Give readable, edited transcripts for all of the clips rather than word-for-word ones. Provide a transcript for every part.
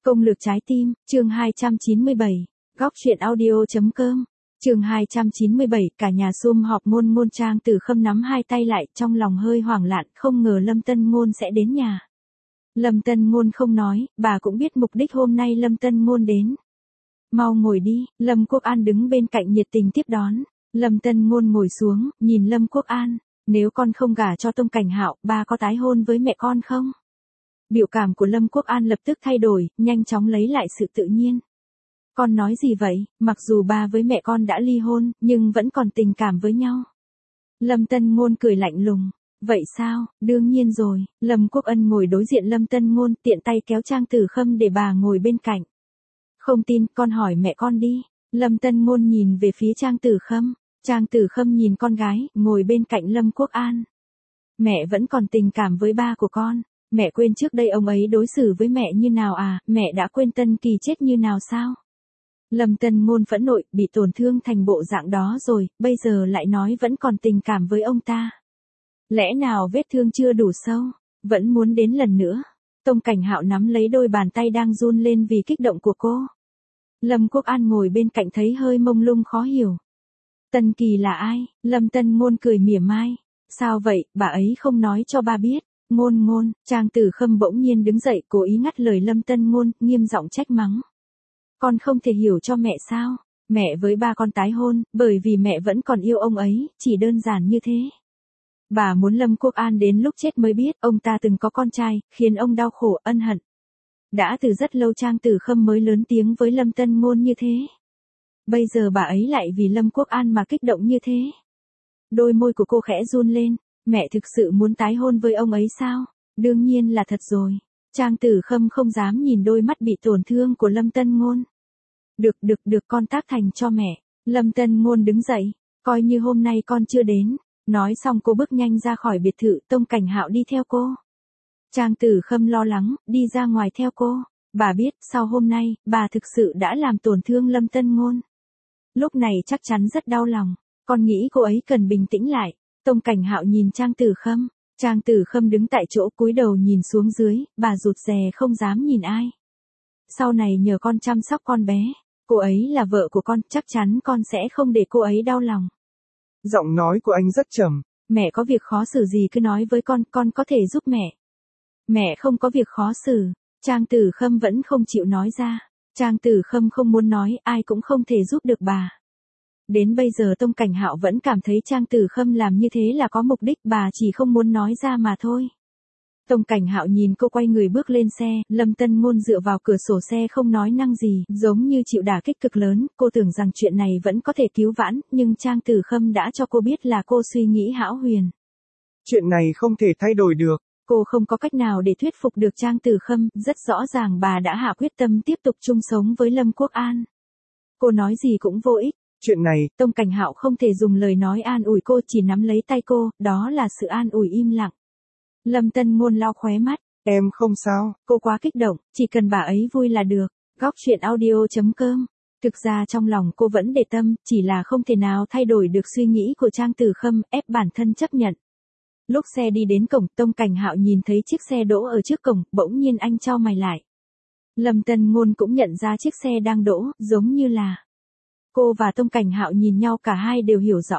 Công lược trái tim, chương 297, góc truyện audio.com, chương 297, cả nhà sum họp Ngôn Trang Tử Khâm nắm hai tay lại, trong lòng hơi hoảng loạn, không ngờ Lâm Tân Ngôn sẽ đến nhà. Lâm Tân Ngôn không nói, bà cũng biết mục đích hôm nay Lâm Tân Ngôn đến. Mau ngồi đi, Lâm Quốc An đứng bên cạnh nhiệt tình tiếp đón. Lâm Tân Ngôn ngồi xuống, nhìn Lâm Quốc An, nếu con không gả cho Tông Cảnh Hạo, ba có tái hôn với mẹ con không? Biểu cảm của Lâm Quốc An lập tức thay đổi, nhanh chóng lấy lại sự tự nhiên. Con nói gì vậy, mặc dù ba với mẹ con đã ly hôn, nhưng vẫn còn tình cảm với nhau. Lâm Tân Ngôn cười lạnh lùng. Vậy sao, đương nhiên rồi. Lâm Quốc Ân ngồi đối diện Lâm Tân Ngôn, tiện tay kéo Trang Tử Khâm để bà ngồi bên cạnh. Không tin, con hỏi mẹ con đi. Lâm Tân Ngôn nhìn về phía Trang Tử Khâm. Trang Tử Khâm nhìn con gái, ngồi bên cạnh Lâm Quốc An. Mẹ vẫn còn tình cảm với ba của con. Mẹ quên trước đây ông ấy đối xử với mẹ như nào à, mẹ đã quên Tân Kỳ chết như nào sao? Lâm Tân Ngôn phẫn nộ, bị tổn thương thành bộ dạng đó rồi, bây giờ lại nói vẫn còn tình cảm với ông ta. Lẽ nào vết thương chưa đủ sâu, vẫn muốn đến lần nữa? Tông Cảnh Hạo nắm lấy đôi bàn tay đang run lên vì kích động của cô. Lâm Quốc An ngồi bên cạnh thấy hơi mông lung khó hiểu. Tân Kỳ là ai? Lâm Tân Ngôn cười mỉa mai. Sao vậy, bà ấy không nói cho ba biết. Ngôn, Trang Tử Khâm bỗng nhiên đứng dậy, cố ý ngắt lời Lâm Tân Ngôn, nghiêm giọng trách mắng. Con không thể hiểu cho mẹ sao? Mẹ với ba con tái hôn, bởi vì mẹ vẫn còn yêu ông ấy, chỉ đơn giản như thế. Bà muốn Lâm Quốc An đến lúc chết mới biết, ông ta từng có con trai, khiến ông đau khổ, ân hận. Đã từ rất lâu Trang Tử Khâm mới lớn tiếng với Lâm Tân Ngôn như thế. Bây giờ bà ấy lại vì Lâm Quốc An mà kích động như thế. Đôi môi của cô khẽ run lên. Mẹ thực sự muốn tái hôn với ông ấy sao? Đương nhiên là thật rồi. Trang Tử Khâm không dám nhìn đôi mắt bị tổn thương của Lâm Tân Ngôn. Được, con tác thành cho mẹ. Lâm Tân Ngôn đứng dậy. Coi như hôm nay con chưa đến. Nói xong cô bước nhanh ra khỏi biệt thự, Tông Cảnh Hạo đi theo cô. Trang Tử Khâm lo lắng, đi ra ngoài theo cô. Bà biết, sau hôm nay, bà thực sự đã làm tổn thương Lâm Tân Ngôn. Lúc này chắc chắn rất đau lòng. Con nghĩ cô ấy cần bình tĩnh lại. Tông Cảnh Hạo nhìn Trang Tử Khâm. Trang Tử Khâm đứng tại chỗ cúi đầu nhìn xuống dưới, bà rụt rè không dám nhìn ai. Sau này nhờ con chăm sóc con bé. Cô ấy là vợ của con, chắc chắn con sẽ không để cô ấy đau lòng. Giọng nói của anh rất trầm. Mẹ có việc khó xử gì cứ nói với con có thể giúp mẹ. Mẹ không có việc khó xử. Trang Tử Khâm vẫn không chịu nói ra. Trang Tử Khâm không muốn nói, ai cũng không thể giúp được bà. Đến bây giờ Tông Cảnh Hạo vẫn cảm thấy Trang Tử Khâm làm như thế là có mục đích, bà chỉ không muốn nói ra mà thôi. Tông Cảnh Hạo nhìn cô quay người bước lên xe, Lâm Tân Ngôn dựa vào cửa sổ xe không nói năng gì, giống như chịu đả kích cực lớn, cô tưởng rằng chuyện này vẫn có thể cứu vãn, nhưng Trang Tử Khâm đã cho cô biết là cô suy nghĩ hão huyền. Chuyện này không thể thay đổi được. Cô không có cách nào để thuyết phục được Trang Tử Khâm, rất rõ ràng bà đã hạ quyết tâm tiếp tục chung sống với Lâm Quốc An. Cô nói gì cũng vô ích. Chuyện này, Tông Cảnh Hạo không thể dùng lời nói an ủi cô, chỉ nắm lấy tay cô, đó là sự an ủi im lặng. Lâm Tân Ngôn lau khóe mắt. Em không sao. Cô quá kích động, chỉ cần bà ấy vui là được. Góc truyện audio.com. Thực ra trong lòng cô vẫn để tâm, chỉ là không thể nào thay đổi được suy nghĩ của Trang Tử Khâm, ép bản thân chấp nhận. Lúc xe đi đến cổng, Tông Cảnh Hạo nhìn thấy chiếc xe đỗ ở trước cổng, bỗng nhiên anh chau mày lại. Lâm Tân Ngôn cũng nhận ra chiếc xe đang đỗ, giống như là... Cô và Tông Cảnh Hạo nhìn nhau, cả hai đều hiểu rõ.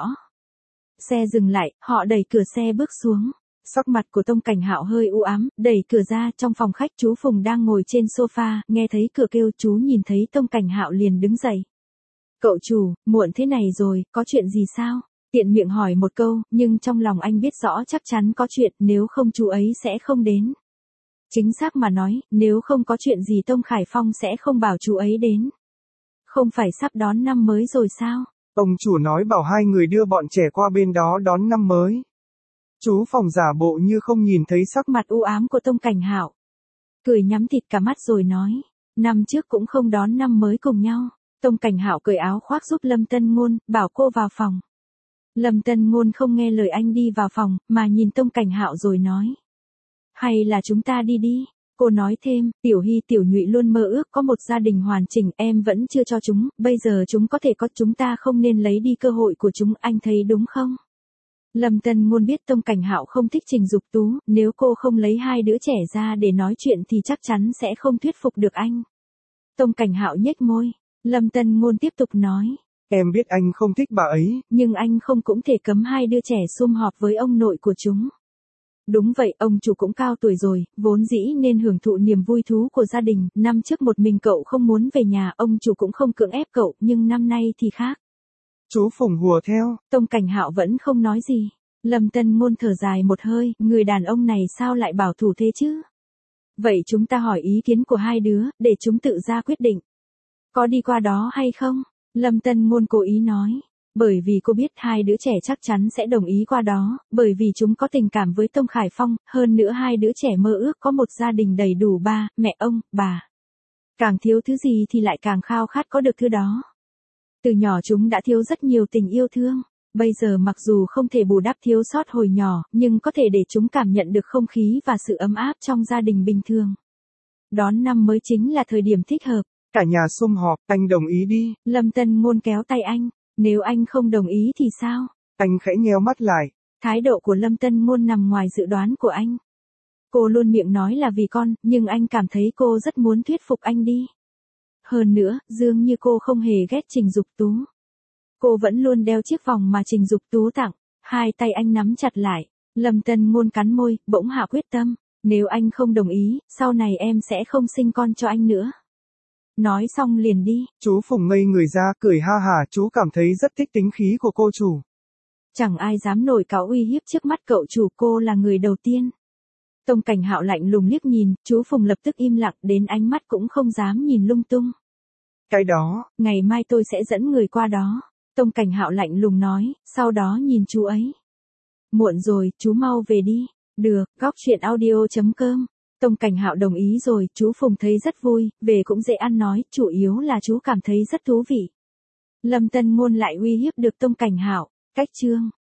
Xe dừng lại, họ đẩy cửa xe bước xuống. Sắc mặt của Tông Cảnh Hạo hơi u ám, đẩy cửa ra, trong phòng khách chú Phùng đang ngồi trên sofa, nghe thấy cửa kêu, chú nhìn thấy Tông Cảnh Hạo liền đứng dậy. Cậu chủ, muộn thế này rồi, có chuyện gì sao? Tiện miệng hỏi một câu, nhưng trong lòng anh biết rõ chắc chắn có chuyện, nếu không chú ấy sẽ không đến. Chính xác mà nói, nếu không có chuyện gì Tông Khải Phong sẽ không bảo chú ấy đến. Không phải sắp đón năm mới rồi sao? Ông chủ nói bảo hai người đưa bọn trẻ qua bên đó đón năm mới. Chú Phòng giả bộ như không nhìn thấy sắc mặt u ám của Tông Cảnh Hạo. Cười nhắm thịt cả mắt rồi nói, năm trước cũng không đón năm mới cùng nhau. Tông Cảnh Hạo cởi áo khoác giúp Lâm Tân Ngôn, bảo cô vào phòng. Lâm Tân Ngôn không nghe lời anh đi vào phòng, mà nhìn Tông Cảnh Hạo rồi nói. Hay là chúng ta đi đi. Cô nói thêm, Tiểu Hy Tiểu Nhụy luôn mơ ước có một gia đình hoàn chỉnh, em vẫn chưa cho chúng, bây giờ chúng có thể có, chúng ta không nên lấy đi cơ hội của chúng, anh thấy đúng không? Lâm Tân Ngôn biết Tông Cảnh Hạo không thích Trình Dục Tú, nếu cô không lấy hai đứa trẻ ra để nói chuyện thì chắc chắn sẽ không thuyết phục được anh. Tông Cảnh Hạo nhếch môi. Lâm Tân Ngôn tiếp tục nói. Em biết anh không thích bà ấy. Nhưng anh không cũng thể cấm hai đứa trẻ sum họp với ông nội của chúng. Đúng vậy, ông chủ cũng cao tuổi rồi, vốn dĩ nên hưởng thụ niềm vui thú của gia đình. Năm trước một mình cậu không muốn về nhà, ông chủ cũng không cưỡng ép cậu, nhưng năm nay thì khác. Chú Phùng hùa theo. Tông Cảnh Hạo vẫn không nói gì. Lâm Tân Ngôn thở dài một hơi, người đàn ông này sao lại bảo thủ thế chứ? Vậy chúng ta hỏi ý kiến của hai đứa, để chúng tự ra quyết định. Có đi qua đó hay không? Lâm Tân Ngôn cố ý nói. Bởi vì cô biết hai đứa trẻ chắc chắn sẽ đồng ý qua đó, bởi vì chúng có tình cảm với Tông Khải Phong, hơn nữa hai đứa trẻ mơ ước có một gia đình đầy đủ ba, mẹ ông, bà. Càng thiếu thứ gì thì lại càng khao khát có được thứ đó. Từ nhỏ chúng đã thiếu rất nhiều tình yêu thương. Bây giờ mặc dù không thể bù đắp thiếu sót hồi nhỏ, nhưng có thể để chúng cảm nhận được không khí và sự ấm áp trong gia đình bình thường. Đón năm mới chính là thời điểm thích hợp. Cả nhà sum họp, anh đồng ý đi. Lâm Tân Ngôn kéo tay anh. Nếu anh không đồng ý thì sao? Anh khẽ nheo mắt lại. Thái độ của Lâm Tân Ngôn nằm ngoài dự đoán của anh. Cô luôn miệng nói là vì con, nhưng anh cảm thấy cô rất muốn thuyết phục anh đi. Hơn nữa, dường như cô không hề ghét Trình Dục Tú. Cô vẫn luôn đeo chiếc vòng mà Trình Dục Tú tặng. Hai tay anh nắm chặt lại. Lâm Tân Ngôn cắn môi, bỗng hạ quyết tâm. Nếu anh không đồng ý, sau này em sẽ không sinh con cho anh nữa. Nói xong liền đi. Chú Phùng ngây người ra, cười ha hả, chú cảm thấy rất thích tính khí của cô chủ. Chẳng ai dám nổi cáo uy hiếp trước mắt cậu chủ, cô là người đầu tiên. Tông Cảnh Hạo lạnh lùng liếc nhìn, chú Phùng lập tức im lặng, đến ánh mắt cũng không dám nhìn lung tung. Cái đó, ngày mai tôi sẽ dẫn người qua đó. Tông Cảnh Hạo lạnh lùng nói, sau đó nhìn chú ấy. Muộn rồi, chú mau về đi. Được, góc truyện audio.com. Tông Cảnh Hạo đồng ý rồi, chú Phùng thấy rất vui, về cũng dễ ăn nói, chủ yếu là chú cảm thấy rất thú vị. Lâm Tân Ngôn lại uy hiếp được Tông Cảnh Hạo. Cách chương